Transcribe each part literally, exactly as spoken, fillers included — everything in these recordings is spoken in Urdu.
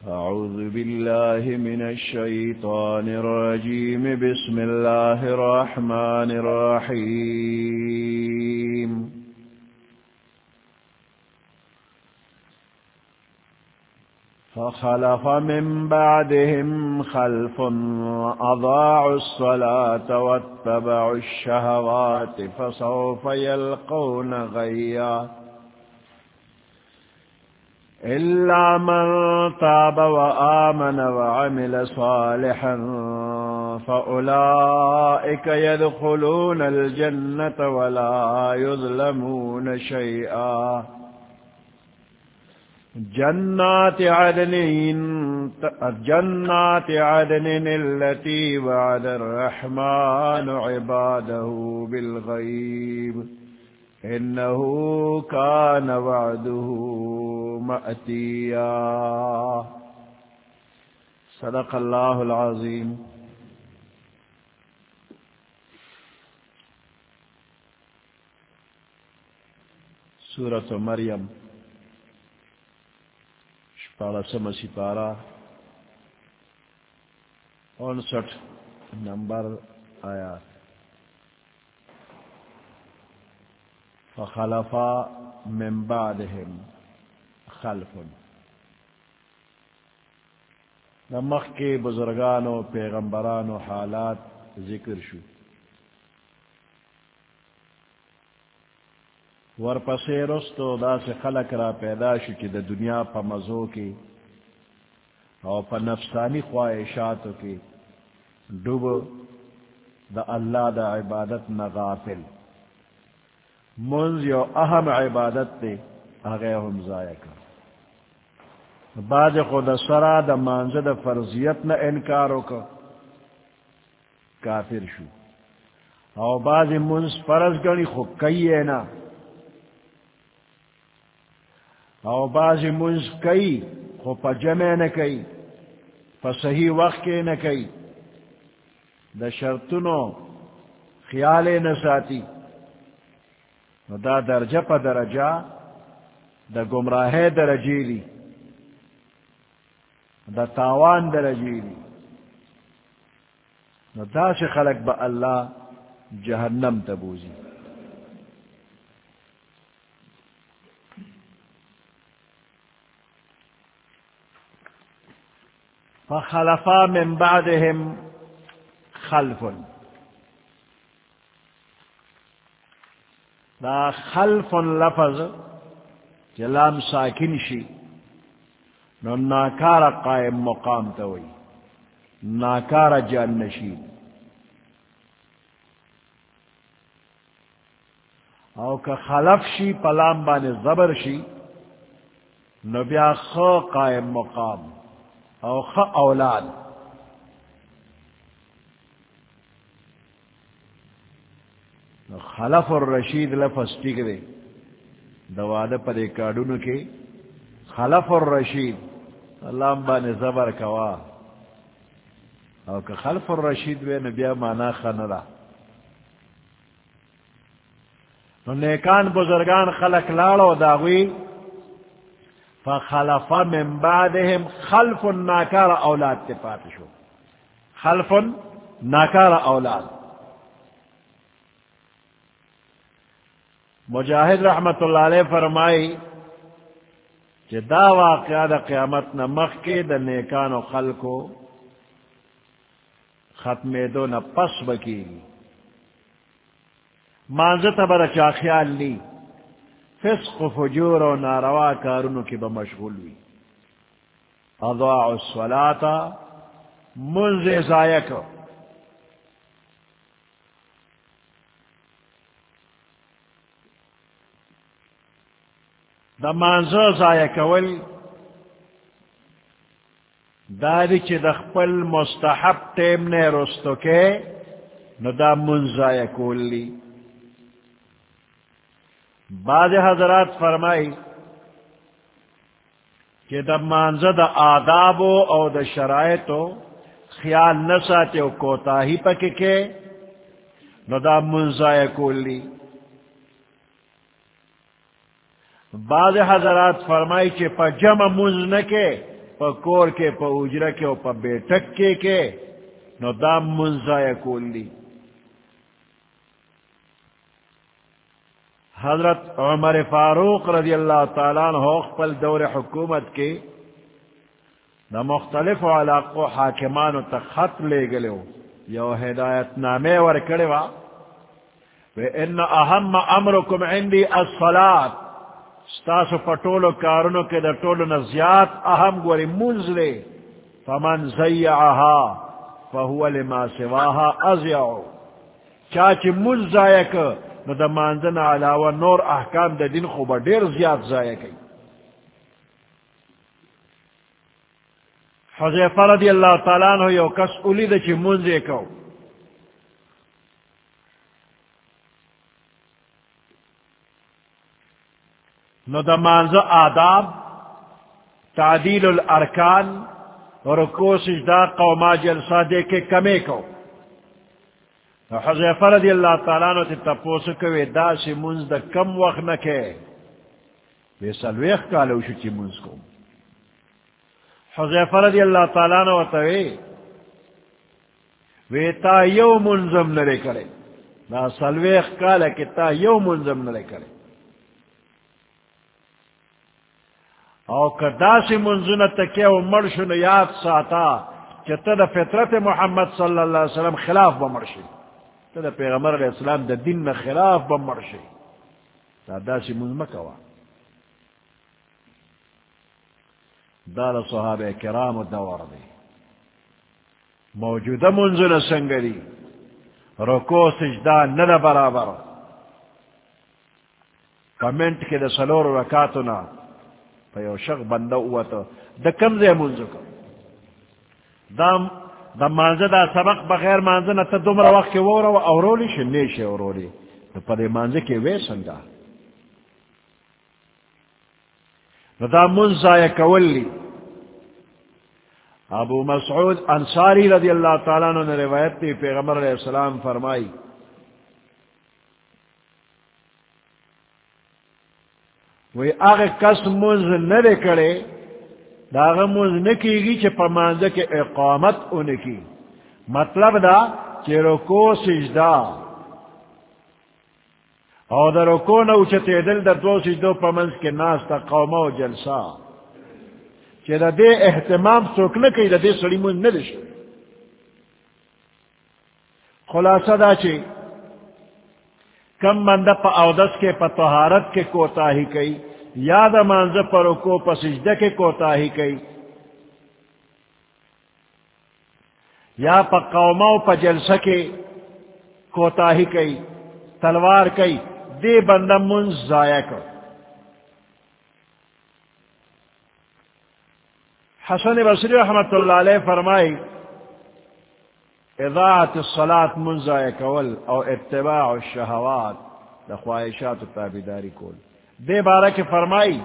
أعوذ بالله من الشيطان الرجيم بسم الله الرحمن الرحيم فخلف من بعدهم خلف أضاعوا الصلاة واتبعوا الشهوات فسوف يلقون غيا إلا من تاب وآمن وعمل صالحا فأولئك يدخلون الجنة ولا يظلمون شيئا جنات عدن جنات عدن التي وعد الرحمن عباده بالغيب إنه كان وعده مأتيا صدق الله العظيم. سورة مریم شپارسم سپارہ انسٹھ نمبر آیات. فخلف من بعدهم خلف نمخ کے بزرگانو پیغمبرانو حالات ذکر شو. ورپسے رستو دا سے خلق را پیدا شو چی دا دنیا پا مزو کی او پا نفسانی خواہشاتو کی ڈوب دا اللہ دا عبادت نغافل. منز یو اہم عبادت تے آگئے ہم ضائع کر. بعد خود سرا دا مانزد دا فرضیت نا انکارو کا کافر شو. او بعض منز فرض گنی خود کئی نا او بعض منز کئی خود پا جمع نا کئی پا صحیح وقت کے نا کئی دا شرطنو خیال نا ساتی. دا درجہ پا درجہ دا گمراہ درجیلی دا تاوان درجیلی. دا سے خلق با اللہ جہنم تبوزی. فخلفا من بعدهم خلف دا خلف لفظ جلام ساکن شی نو ناکار قائم مقام توئی ناکار جان نشین. او که خلف شی پلام بان زبر شی نو بیا خو قائم مقام او خ اولاد. خلف الرشید لفظ ٹک دے دواد پر کاڈونو کے خلف الرشید اللہ بانے زبر کوا او کہ خلف الرشید وے نبیا مانا خنرا. نو نیکان بزرگان خلق لاڑو داوی فخلف من بعدهم خلف ناکار اولاد تے پاتشو. خلف ناکار اولاد. مجاہد رحمت اللہ علیہ فرمائی کہ دا واقعہ دا قیامت نمخ کے دا نیکان و خلقو ختم دو نہ پس بکی گی. مانزت برا چا خیال لی فسق و فجور و ناروا کارونو کی بمشغول وی. اضاعوا الصلاة منز ضائع کو. دا مانزو ضائع کول داری چی دا خپل مستحب تیم نے رستو کے نو دا من ضائع کول لی. بعض حضرات فرمائی کہ دا مانزو دا آدابو او دا شرائطو خیال نساتے و کوتاہی پکے کے نو دا من ضائع کول لی. بعض حضرات فرمائی کہ پا جمع منز نکے پا کور کے پا اجرہ کے پا بیٹک کے کے نو دا منزای کول دی. حضرت عمر فاروق رضی اللہ تعالیٰ عنہ خپل دور حکومت کے دا مختلف علاقوں حاکمانو تا خط لے گلو یو ہدایت نامے ورکڑے وا وَإِنَّ أَهَمَّ أَمْرُكُمْ عِنْدِي الصَّلَاةِ ستاسو پٹولو کارونو کے دا ٹولو نزیات اہم گوری منزلے فَمَنْ زَيَّعَهَا فَهُوَ لِمَا سِوَاهَا أَزْيَعُ چاچی منز ضائع کر نو دا مانزن علاوہ نور احکام دا دن خوبا دیر زیاد ضائع کی. حضیفہ رضی اللہ تعالیٰ عنہ یو کس اولی دا چی منزے کو نو دا مانزو آداب تعدیل الارکان رکوع سجدہ قوما جلسہ دے کے کمے کو. نو حضیفہ رضی اللہ تعالیٰ عنہ تی تپوسو کوئے دا سی منز دا کم وقت نکے بے سلویخ کالو شو چی منز کو. حضیفہ رضی اللہ تعالیٰ عنہ وطوئے وی تا یو منزم نرے کرے دا سلویخ کالا کی تا یو منزم نرے کرے او کدا سی منزن تکیہ و مرشن یاد ساتا کہ تا دا فطرت محمد صلی اللہ علیہ وسلم خلاف بمرشی تا دا پیغمبر علیہ السلام دا دن خلاف بمرشی تا دا سی منز مکوا. دا دا صحابہ کرام دور دی موجودہ منزن سنگری رکو سجدہ ندا برابر کمنٹ کے دا سلور رکاتنا یو شخ بندہ ہوا تو دا کمزے منزو کا دا دا مانزہ دا سبق بغیر مانزہ نا تا دمرا وقت کے وورا و اورولی شنیش اورولی تو پا دے مانزہ کے وے سنگا دا منزہ کولی. ابو مسعود انصاری رضی اللہ تعالیٰ نے روایت دی پیغمبر علیہ السلام فرمائی وی آغا کس منز نرے کرے دا آغا منز نکی گی چھ پا مانزہ کے اقامت انکی مطلب دا چھ رکو سجدہ او دا رکو نو چھ دل دا دو سجدو پا منز کے ناس تا قومہ و جلسہ چھ دا دے احتمام سوک نکی دا دے سڑی منز ندش. خلاصہ دا چھ کم مندہ پا اودس کے پا طہارت کے کوتاہی کئی یا دا مانزہ پا رکو پا سجدہ کے کوتاہی کئی یا پا قومہ پا جلسہ کے کوتاہی کئی تلوار کئی دے بندہ منز ضائع کر. حسن بصری رحمت اللہ علیہ فرمائی اضاعت الصلاة منزائے کول او اتباع الشہوات دا خواہشات و تابداری کول. دے بارہ کے فرمائی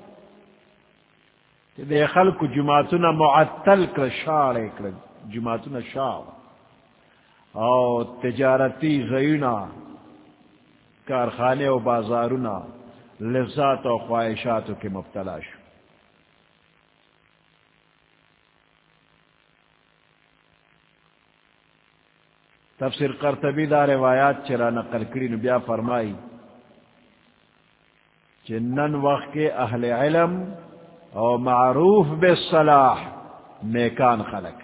کہ دے خلق جماعتنا معطل کر شاڑے کر جماعتنا شاڑ او تجارتی زینا کارخانے و بازارنا لذات و خواہشات کے مبتلا شو. تفسیر قرطبی دا روایات چرا نقل کری نبیا فرمائی چنن وقت کے اہل علم او معروف بالصلاح نیکان خلق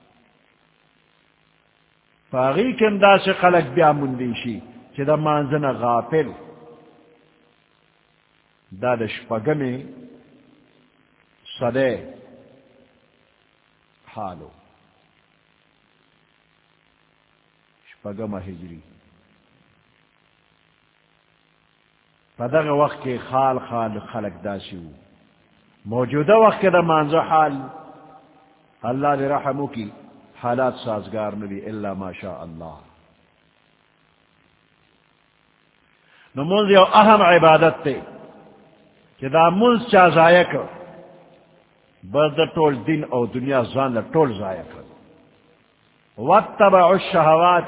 فاغی کندہ سے خلق بیا مندیشی چی دا مانزن غافل دا دا شپگمی صدے حالو پگم ہجری پدغ وقت کے خال خال خلق داسی ہو. موجودہ وقت کے دا مانزو حال اللہ نے رحمو کی حالات سازگار نبی اللہ ما شاء اللہ. نو منز یو اہم عبادت تے کہ دا منز چا ضائع کر بس دا ٹول دن او دنیا زان دا ٹول ضائع کر. واتبعوا الشہوات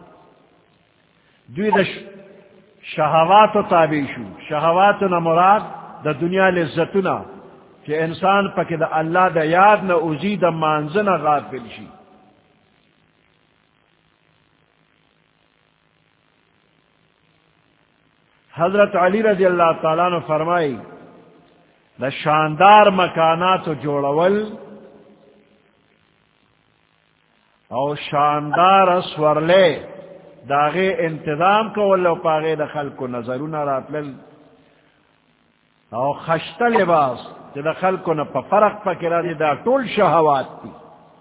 دوی دا شہوات و تابع شو. شہوات نا مراد دا دنیا لذتنا کہ انسان پک دا اللہ دا یاد نہ اوزی دا مانزنہ غافل شی. حضرت علی رضی اللہ تعالیٰ نے فرمائی دا شاندار مکانات جوڑول او شاندار سورلے داغے انتظام کو ولو پاغے دا خلق کو نظرون راتلل او خشت لباس کہ دا خلق کو نا پا فرق پا کرا دی دا طول شہوات تی.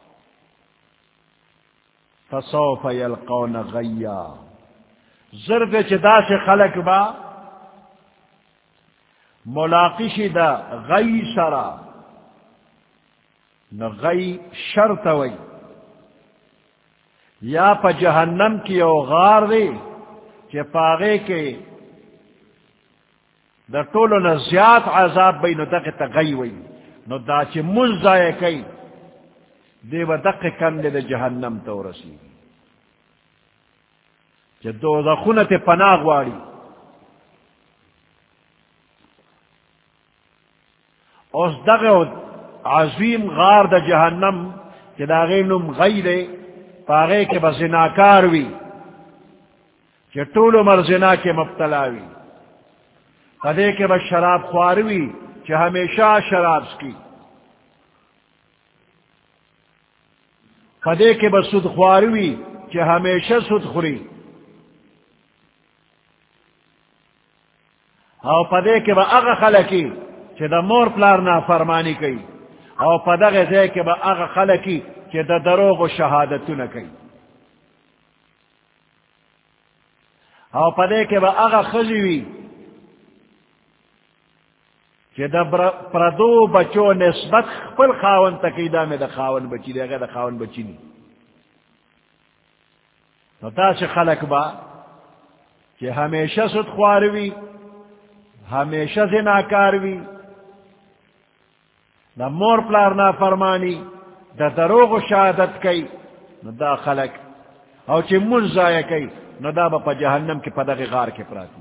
فسوف یلقون غیا زرد چدا سے خلق با ملاقشی دا غی سرا نا غی شرط وی یا پا جہنم کی او غار دی کہ پاغے کے دا طولو نا زیاد عذاب بی نو دقی تا غی وی نو دا چی منزائے کئی دی و دقی کم دی دا جہنم تو رسی کہ دو دا خونت پناہ واری اس دقی عظیم غار دا جہنم کہ دا غینم غی دی پاغے کے با زناکار وی کہ طول عمر زنا کے مبتلاوی پدے کے با شراب خواروی کہ ہمیشہ شراب کی پدے کے با سود خواروی کہ ہمیشہ سود خوری او پدے کے با اغا خلقی کہ دا مور پلار نا فرمانی کئی او پدغ دے کے با اغا خلقی کہ دا دروغ و شہادتو نکی او پدے کے با اغا خزیوی کہ دا پردو بچو نسبت خپل خاون تقیدہ میں دا خاون بچی دے گا دا خاون بچی نہیں تو تا سے خلق با کہ ہمیشہ سد خواروی ہمیشہ زناکاروی دا مور پلار نا فرمانی دا دروغ و شہادت کئی نو دا خلق او چی منزائے کئی نو دا با پا جہنم کی پدغ غار کے پراتی.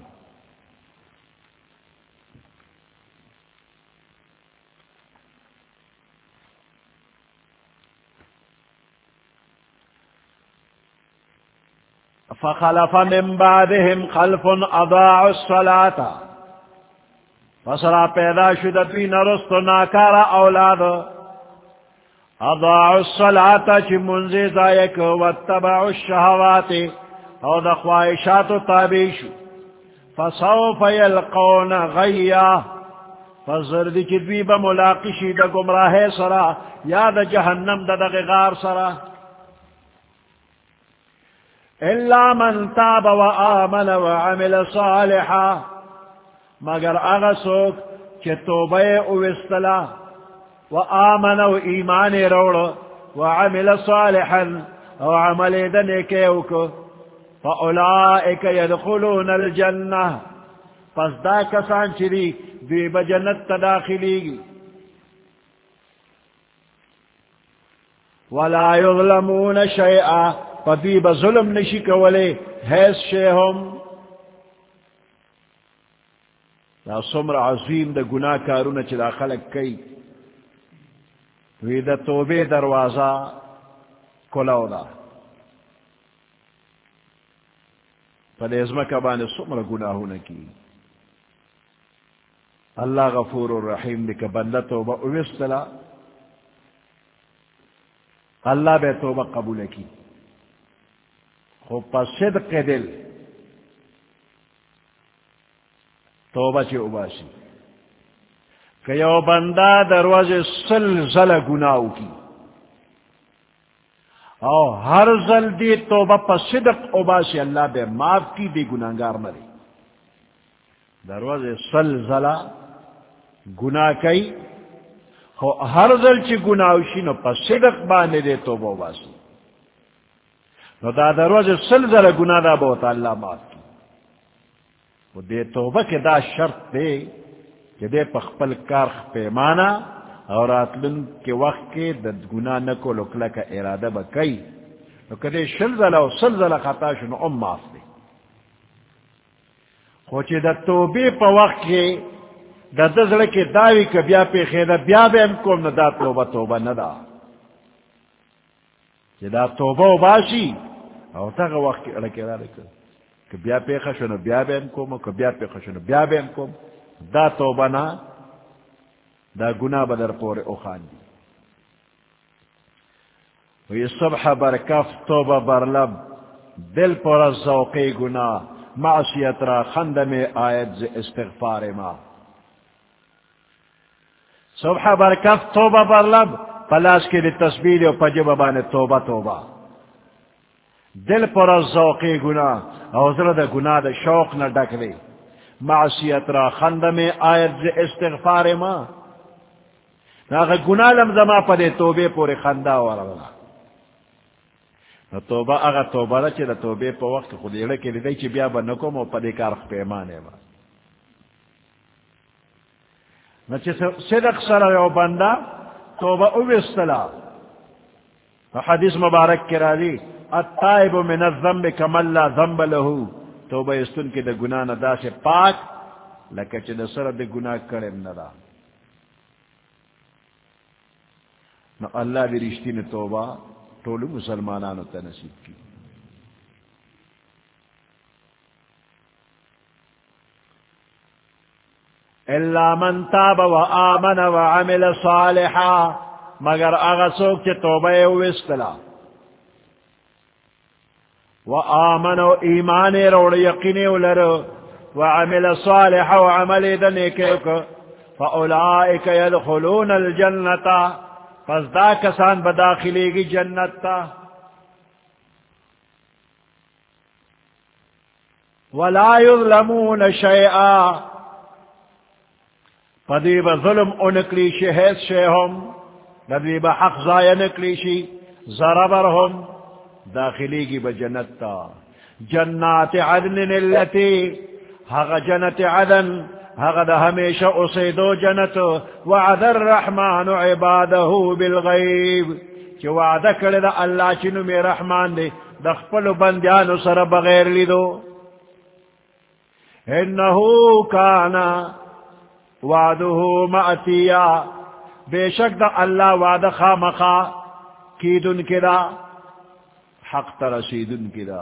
فخلف من بعدهم خلف اضاعوا الصلاة فسرا پیدا شدتوی نرست ناکارا اولاد اضاعوا الصلاة چی منزی زائک واتبعوا الشہوات او دا خواہشات تابیش فسوف یلقون غیا فزردی چی دوی بملاقشی دا گمراہ سرا یا دا جہنم دا دا غار سرا الا من تاب و آمن و عمل صالحا مگر اغسوک چی توبہ اوستلا و آمن و ایمان روڑ و عمل صالحا و عمل دنکیوک فاولائک یدخلون الجنہ پس دا کسان چری دوی بجنت تداخلی گی ولا یظلمون شیئا پدی بظلم نشی کولے حیث شیہم دا سمر عظیم دا گناہ کارونا چلا خلق کئی وی دا توبے دروازہ کلاو دا پدی ازمکہ بانے سمر گناہونا کی اللہ غفور الرحیم دکا بندہ توبہ اوستلا اللہ بے توبہ قبول کی خو پا صدق دل توبہ چی اباسی کہ یو بندہ دروازے سلزل گناہو کی او ہر زل دی توبہ پا صدق اباسی اللہ بے معاف کی دی گناہگار مرے دروازے سلزل گناہ کئی خو ہر زل چی گناہوشی نو پا صدق بانے دے توبہ اباسی نو دا دروازے سلزل گناہ دا بہتا اللہ معاف کی وہ دے توبہ کے دا شرط دے کہ دے پخپل کار پیمانا اور آتلن کے وقت کے دا گناہ نکو لکلا کا ارادہ با کئی نو کدے سلزل و سلزل خطا شنو ام معاف دے خوچے دا توبے پا وقت کے دا دزل کے داوی کا بیا پہ خیدہ بیا بے ہم کوم ندا توبہ توبہ ندا دا توبہ و باشی او تا کا وقت لکے دا لکے کہ بیا پہ خشنو بیا بے ہم کوم کہ بیا پہ خشنو بیا بے ہم کوم دا توبہ نا دا گناہ بدر پور اخان دی وی صبح برکف توبہ برلب دل پر ذوقی گناہ معصیت را خند میں آیت ز استغفار ما صبح برکف توبہ برلب پلاس کے لی تسبیل و پجب بانے توبہ توبہ دل پر ذوقی گناہ اوزر دا گناہ دا شوق نہ ڈکلے معصیت را خند میں آیت ز استغفار ما اگر گناہ لمزما پدے توبے پورے خندہ ورلا توبہ اگر توبہ دا چی دا توبے پا وقت خود ایڑکی لی دی چی بیا با نکم و پدے کارخ پیمانے با نا چی صدق سر یو بندہ توبہ اوستلا حدیث مبارک کرا دی التائب من الذنب کمن لا ذنب لہو توبہ استن کی دا گناہ ندا سے پاک لکہ چی دا سر دا گناہ کرم ندا نا اللہ بھی رشتی نے توبہ ٹولو مسلمانانو تا نصیب کی الا من تاب و آمن و عمل صالحا مگر اغسوک چی توبہ وستلا و آمن و ایمان روڑ یقین ولر و عمل صالحا و عمل دنیکیک فاولائک یدخلون الجنتا پس دا کسان بداخلے گی جنت تا ولا یظلمون شیئا پدیب ظلم انکلیشی حیث شیہم پدیب حق ضائع نکلیشی ضربرہم داخلے گی بجنت تا جنات عدن اللتی حق جنت عدن حقد ہمیشہ اسے دو جنت وعد الرحمن عبادہ بالغیب چی وعدہ کرے دا اللہ چنو میں رحمان دے دخپل بندیانو سر بغیر لی دو انہو کانا وعدہو مأتیا بے شک دا اللہ وعدہ خامخا کیدن کدا حق ترسیدن کدا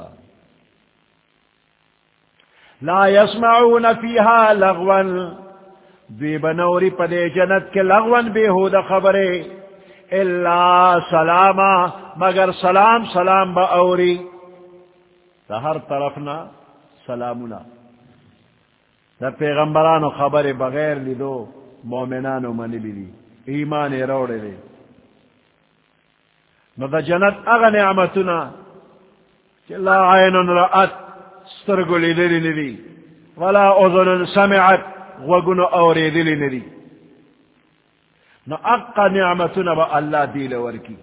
لا يسمعون فيها لغوا بی بنوری پدے جنت کے لغون بےہودہ خبرے الا سلاما مگر سلام سلام با اوری تا ہر طرفنا سلامنا دا پیغمبرانو خبر بغیر لیدو مومنانو منی لیدی ایمان روڑے دے نو دا جنت اغا نعمتنا لا عین رأت سترگو لیدلی ندی ولا اذن سمعت وگنو اوری دلی ندی نو اقا نعمتنا با اللہ دیل ورکی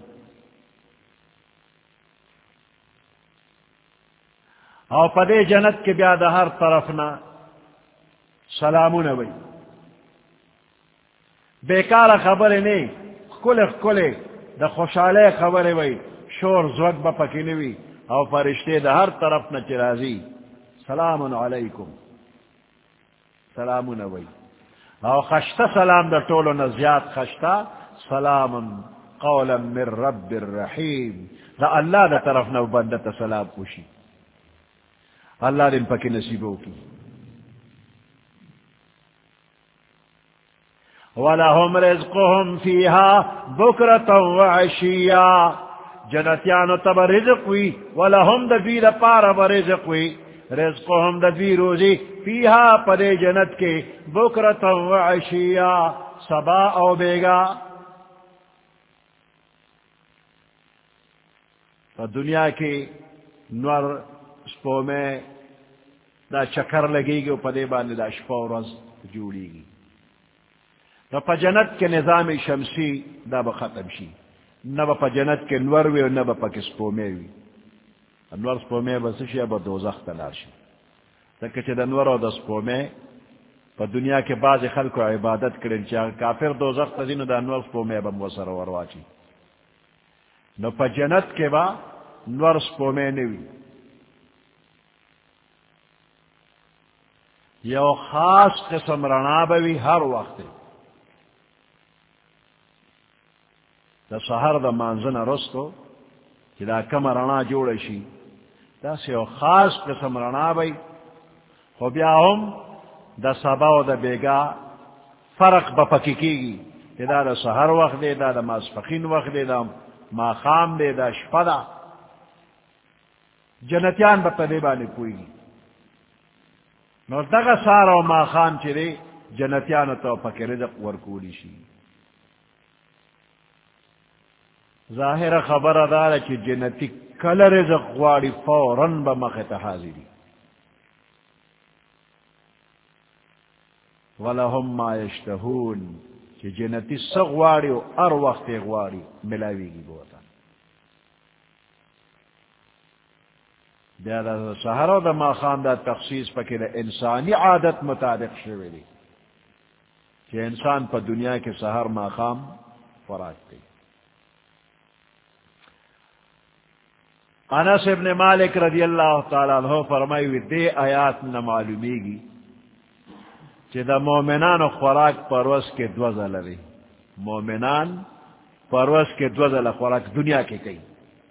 او پدے جنت کے بیاد ہر طرفنا سلامون بھئی بیکار خبر نہیں کل کل دا خوشحالے خبر بھئی شور زوگ با پکنوی او فرشتے دا ہر طرف نہ چرازی سلام علیکم سلام نوی او خشتا سلام دا طولو نزیاد خشتا سلام قولا من رب الرحیم دا اللہ دا طرف نو بندتا سلام پوشی اللہ دن پکی نصیبو کی وَلَهُمْ رِزْقُهُمْ فِيهَا بُكْرَةً وَعَشِيًّا جنتیانو تب رزق وی وَلَهُمْ دَبِيرَ پارا برزق وی رزقهم دبی روزی فیہا پدے جنت کے بکرتا وعشیّا صبا او بیگا دنیا کی نور سپو میں دا چکر لگے گی پدے باندې دا شپا و روز جوڑی گی نو پا جنت کے نظام شمسی دا با ختم شی نبا پا جنت کے نور وی و نبا پا کسپو میں وی انور سپو میں بس شی اب دوزخ تلار شی تک چھ انور او د سپو میں پا دنیا کے بعض خلق و عبادت کرن چاہ کافر دوزخ تزین دا انور سپو میں بم وسر ورواچی نو پا جنت کے با نور سپو میں نوی یو خاص قسم رنا بوی ہر وقت دا سحر دا مانزن رستو کہ دا کم رنا جوڑ شی دا سی یو خاص قسم رنا بوی خو بیا ہم دا سبا و دا بیگا فرق بپکی کی گی کہ دا دا سحر وقت دے دا دا ماسپخین وقت دے دا ما خام دے دا شپدا جنتیان بپدے بانے پوئی گی نو دغا سارا و ما خام چرے جنتیان تو پکی رزق ورکولی شی ظاہر خبر دارا چی جنتی کل رزق غواری فوراً بمخت حاضری وَلَهُمْ مَا يَشْتَهُونَ کہ جنتی سغواری و ار وقت غواری ملاوی گی بوتا دا سحر و دا ما خام دا تخصیص پا کہ دا انسانی عادت مطابق شوی دی کہ انسان پا دنیا کے سحر ما خام فراق دی. انس ابن مالک رضی اللہ تعالیٰ عنہ فرمائی وی دے آیات نہ معلومی گی کہ دا مومنان و خوراک پروس کے دوزل لے مومنان پروس کے دوزل خوراک دنیا کے کئی.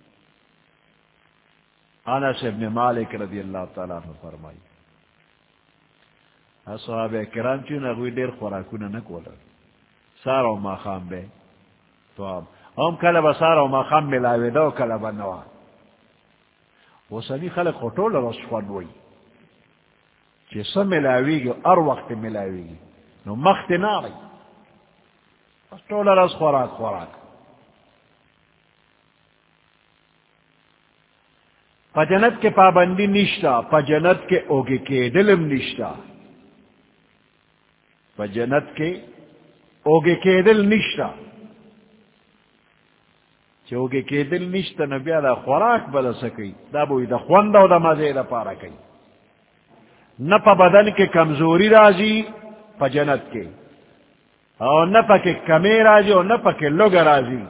انس ابن مالک رضی اللہ تعالیٰ عنہ فرمائی صحابہ کرام چون اگوی دیر خوراکونا نکولا سارا و ماخام بے تو اب ہم کلبا سارا و ماخام ملاوی دو کلبا نوا وہ سنی خلق خطول رسفان ہوئی چی سم ملاوی گی ار وقت ملاوی گی نو مخت ناری بس طول رس خوراک خوراک پا جنت کے پابندی نشتا پا جنت کے اوگے کے دلم نشتا پا جنت کے اوگے کے دل نشتا چی اوگے کے دل نشتا نبیا دا خوراک بدا سکی دا بوئی دا خوندہ و دا مزے دا پارا کئی نہ پا بدن کے کمزوری رازی پا جنت کے اور نہ پا کے کمی رازی اور نہ پا کے لگ رازی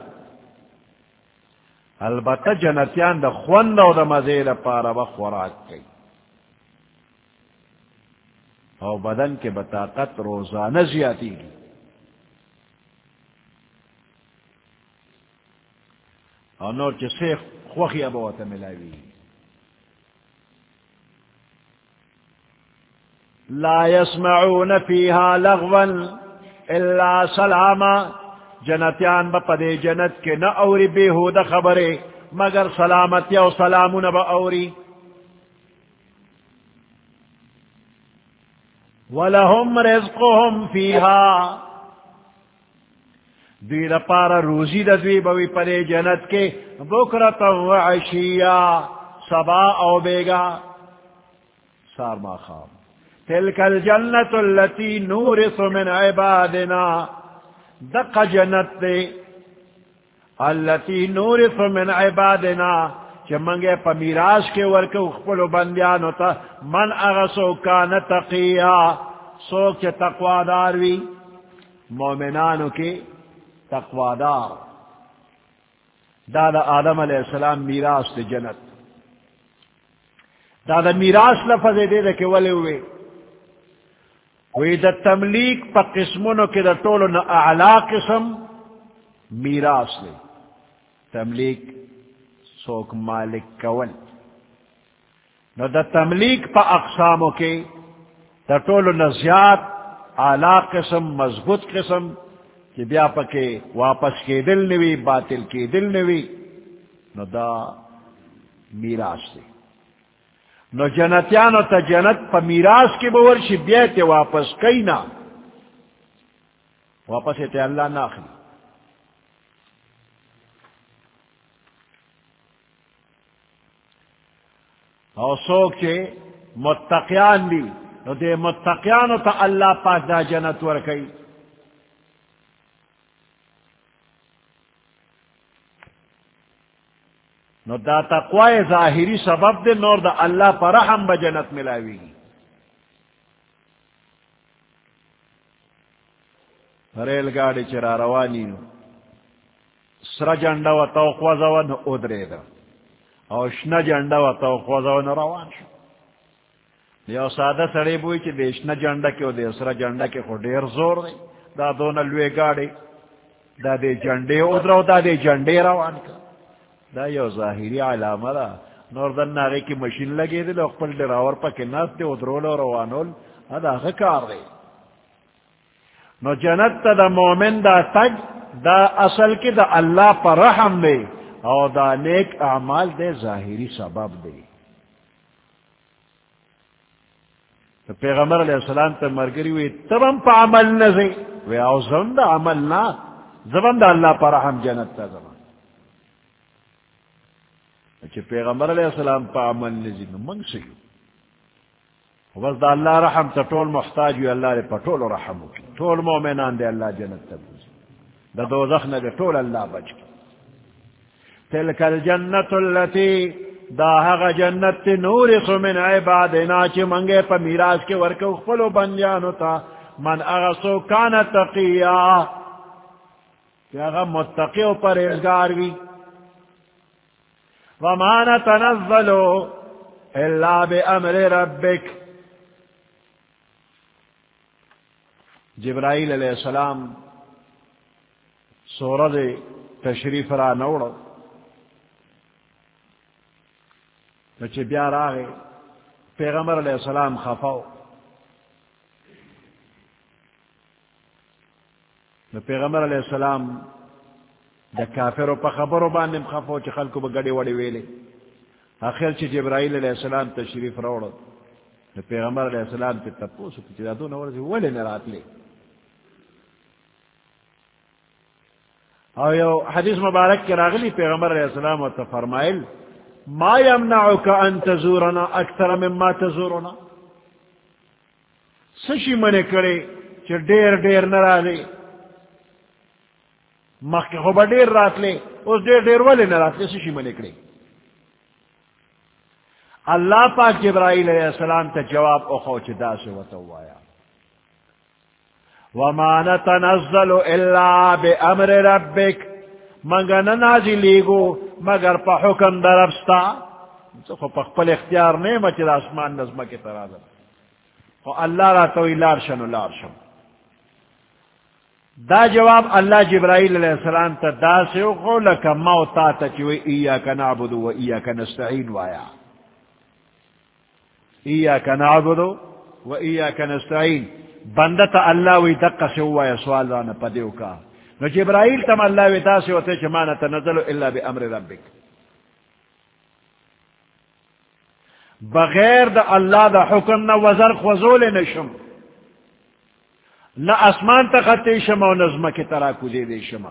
البتہ جنتیان دا خوند او دا مزے دا پارا با خوراک کئی اور بدن کے بطاقت روزانہ زیادی گی اور نور جسے خوخی ابوتا ملاوی لا يسمعون فيها لغوا الا سلاما جنتیان با پدے جنت کے نہ اوری بیہود خبرے مگر سلامتی و سلامون با اوری وَلَهُمْ رِزْقُهُمْ فِيهَا دوی پارا روزی دا دوی بوی پدے جنت کے بکرتا و عشیا صبا او بیگا سار ما خام تلک الجنت اللتی نورث من عبادنا دق جنت دے اللتی نورث من عبادنا چھ منگے پا میراث کے ورکے اخپلو بندیانو تا من اغسو کان تقیا سوک چھ تقوادار وی مومنانو کے تقوادار دادا آدم علیہ السلام میراث دے جنت دادا میراث لفظ دے دے کے ولے ہوئے وی دا تملیک پا قسمونو کے دا طولو نا اعلا قسم میراث لے تملیک سوک مالک کول نو دا تملیک پا اقسامو کے دا طولو نا زیاد اعلا قسم مضبوط قسم کہ بیا پا کے واپس کے دل نوی باطل کے دل نوی نو دا میراث لے نو جنتیانو تا جنت پا میراث کی بورشی بیتے واپس کئی نا واپس تے اللہ ناخلی او سوک چے متقیان دی نو دے متقیانو تا اللہ پاک دا جنت ورکی نو دا تقوی ظاہری سبب دے نور دا اللہ پر رحم بجنت ملاوی گی ریل گاڑی چرا روانی نو سر جنڈا و توقوزا و نو ادرے دا او شنا جنڈا و توقوزا و نو روان شو یو سادہ سڑے بوئی چی دیشنا جنڈا کے و دیسرا جنڈا کے خو دیر زور دی دا دونا لوے گاڑی دا دے جنڈے ادراو دا دے جنڈے روان کا دا یو ظاہری علامہ دا نور دن ناغے کی مشین لگے دی لوگ پل ڈراور پا کنات دے ادرول و روانول دا غکار دی نو جنت تا دا مومن دا تگ دا اصل کی دا اللہ پر رحم دے او دا نیک اعمال دے ظاہری سبب دے تو پیغمبر علیہ السلام تا مرگری ہوئی تب ہم پا عمل نزے وی او زم دا عمل نا زبان دا اللہ پر رحم جنت تا زمان اچھا پیغمبر علیہ السلام پا عمل نزے نو منگ سیو بس دا اللہ رحم تا طول محتاج ہوئی اللہ رے پا طول رحم ہوئی طول مومنان دے اللہ جنت تا بوزی دا دوزخ نا دے طول اللہ بچ کی تلک الجنت اللتی دا حق جنت نورث من عبادنا چی منگے پا میراث کے ورکو خپلو بندیانو تا من اغسو کان تقیا کہ اغا متقی و پرہیزگار وی وما نتنزلو الا بامر ربک جبرائیل علیہ السلام سورت تشریف را نوڑو چی بیار آگے پیغمبر علیہ السلام خفاو پیغمبر علیہ السلام دا کافرو پا خبرو باندیم خفاو چی خلکو با گڑی وڑی ویلے آخر چی جبرائیل علیہ السلام تشریف روڑو پیغمبر علیہ السلام تی تپوسو چی دا دون ورزی ولی نرات لے او یو حدیث مبارک کی راغلی پیغمبر علیہ السلام و تفرمائل ما يمنعك ان تزورنا اکثر مما تزورنا سشی منے کرے چھ دیر دیر نرالے مخی خوبا دیر رات لے اس دیر دیر والے نرات لے سشی منے کرے اللہ پاک جبرائیل علیہ السلام تا جواب اخو چھ دا سے وتوایا وما نتنزل الا بامر ربک منگا ننازلیگو مگر پا حکم در ابستا خو پا خپل اختیار نیم چی دا اسمان نظمہ کی ترازم خو اللہ را توی لارشن و لارشن دا جواب اللہ جبرائیل علیہ السلام تا دا سیو خو لکا موتا تا چوی ایاکا نعبدو و ایاکا نستعین وایا ایاکا نعبدو و ایاکا نستعین بندتا اللہ وی دقا سیو وایا سوال رانا پدیو کا نو جبرائیل تم اللہ ویتا سے ہوتے چھ ما نتنزل الا بامر ربک بغیر دا اللہ دا حکم نہ وزر خوزول نشم نہ اسمان تا خطی شما و نظمہ کی طرح کو دے دے شما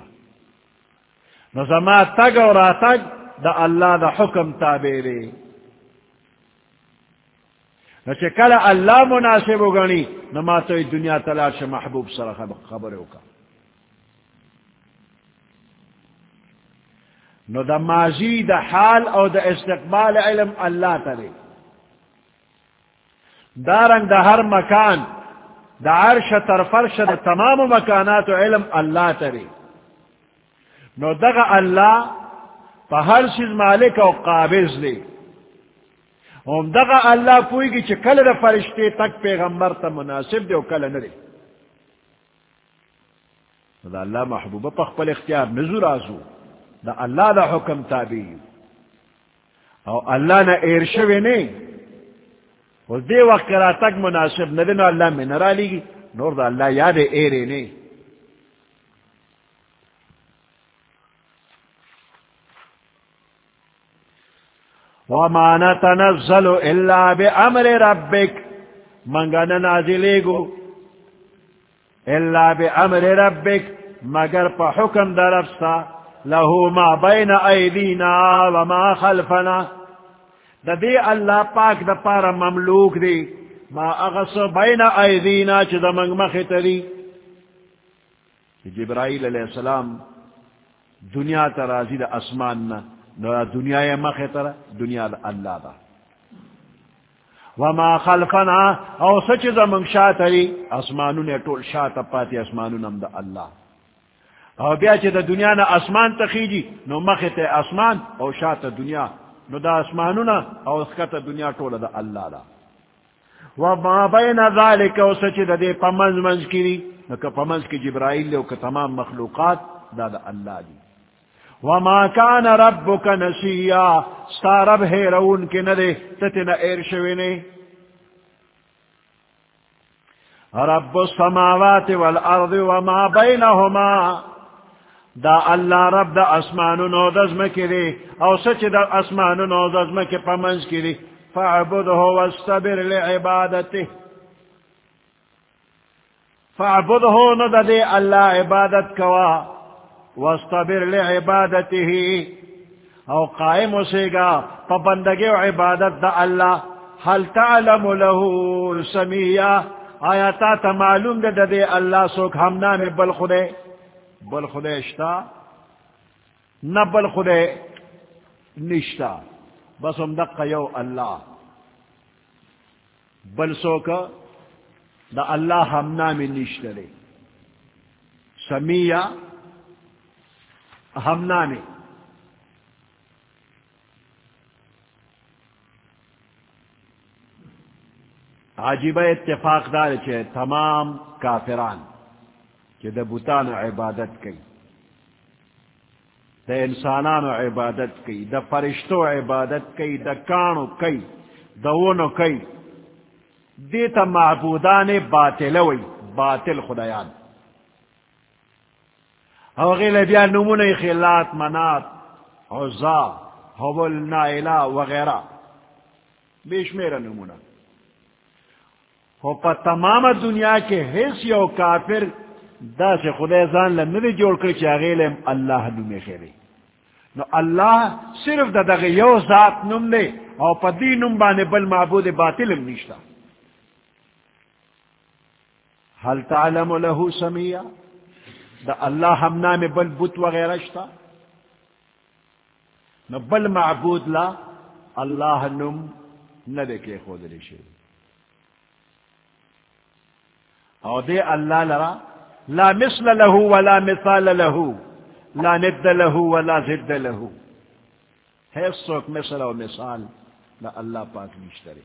نظمہ تگ اور آتگ دا اللہ دا حکم تابع دے نہ چھ کل اللہ مناسب گنی نہ ما تو دنیا تلاش محبوب سر خبر ہوگا نو دا ماضی دا حال او دا استقبال علم اللہ تلے دارنگ دا ہر مکان دا عرش تر فرش دا تمام مکانات و علم اللہ تلے نو دغا اللہ پا ہر چیز مالک او قابض لے ہم دغا اللہ پوئی گی چھ کل دا فرشتے تک پیغمبر تا مناسب دے و کل نرے دا اللہ محبوبہ پا خپل اختیار نزور آزو دا اللہ دا حکم تابع او اللہ نا ایرشوے نے اور دے وقت کرا تک مناسب ندے نو اللہ میں نرا لی گی نور دا اللہ یاد ایرے نے وما نتنزل الا بامر ربک منگا ننازلے گو الا بامر ربک مگر پا حکم در افسا لہو ما بین ایدینا وما خلفنا دا دے اللہ پاک دا پارا مملوک دے ما اغس بین ایدینا چھ دا منگ مخیطری جبرائیل علیہ السلام دنیا تا رازی دا اسماننا نو دنیا مخیطر دنیا دا اللہ دا وما خلفنا او سچ دا منگ شاتری اسمانون اٹول شاتا پاتی اسمانون ام دا اللہ او بیا چې د دنیا نه اسمان تخیجی نو مخه ته اسمان او شاته دنیا نو دا اسمانونه او اسکته دنیا ټوله د الله دا وما بین ذالک و سچد دے پمنز منز کی نکا پمنز کی جبرائیل لے وکا تمام مخلوقات دا دا اللہ دی وما کان ربک نسیا ستا رب حیرون کے ندے تتنا ارشوینے رب السماوات والارض وما بینہما دا اللہ رب دا اسمان نو دزم کی دے او سچ دا اسمان نو دزم کی پمنز کی دے فاعبده واستبر لعبادته فاعبده ندى دے اللہ عبادت کوا واستبر لعبادته او قائم سیگا پابندگی و عبادت دا اللہ هل تعلم له سمیہ آیا تا تا معلوم دے دے اللہ سوک ہم نام بل خدے بل خدے اشتا نہ بل خدے نشتا بس ہم دقا یو اللہ بل سوکا دا اللہ ہم نامی نشترے سمیہ ہم نامی عجیبہ اتفاق دار چھے تمام کافران کہ دا بوتان عبادت کی دا انسانانو عبادت کی دا فرشتو عبادت کی دا کانو کی دا ونو کی دیتا معبودان باطلوی باطل خدایان او غیل بیا نمون خلات منات عزا حبل نائلہ وغیرہ بیش میرا نمونہ ہو پا تمام دنیا کے حص یو کافر دا سے خدای زان لندی جوڑ کر چا غیلم اللہ نمی خیری نو اللہ صرف دا دا یو ذات نم دے او پا دی نم بانے بل معبود باطلم نشتا حل تعلم له سمیہ دا اللہ ہم نام بل بت وغیرہ شتا نو بل معبود لا اللہ نم ندے کے خود رشی او دے اللہ لرا لا مثل له ولا مثال له لا ند له ولا ضد له ہے سوک مثل و مثال لا اللہ پاک نشترے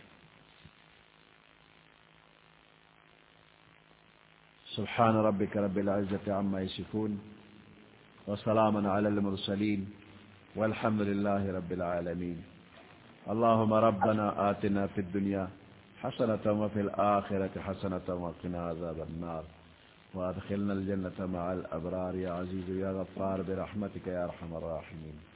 سبحان ربك رب العزة عما يصفون وسلام على المرسلين والحمد لله رب العالمين اللهم ربنا آتنا في الدنيا حسنة وفي الآخرة حسنة وقنا عذاب النار وادخلنا الجنة مع الأبرار يا عزيز يا غفار برحمتك يا أرحم الراحمين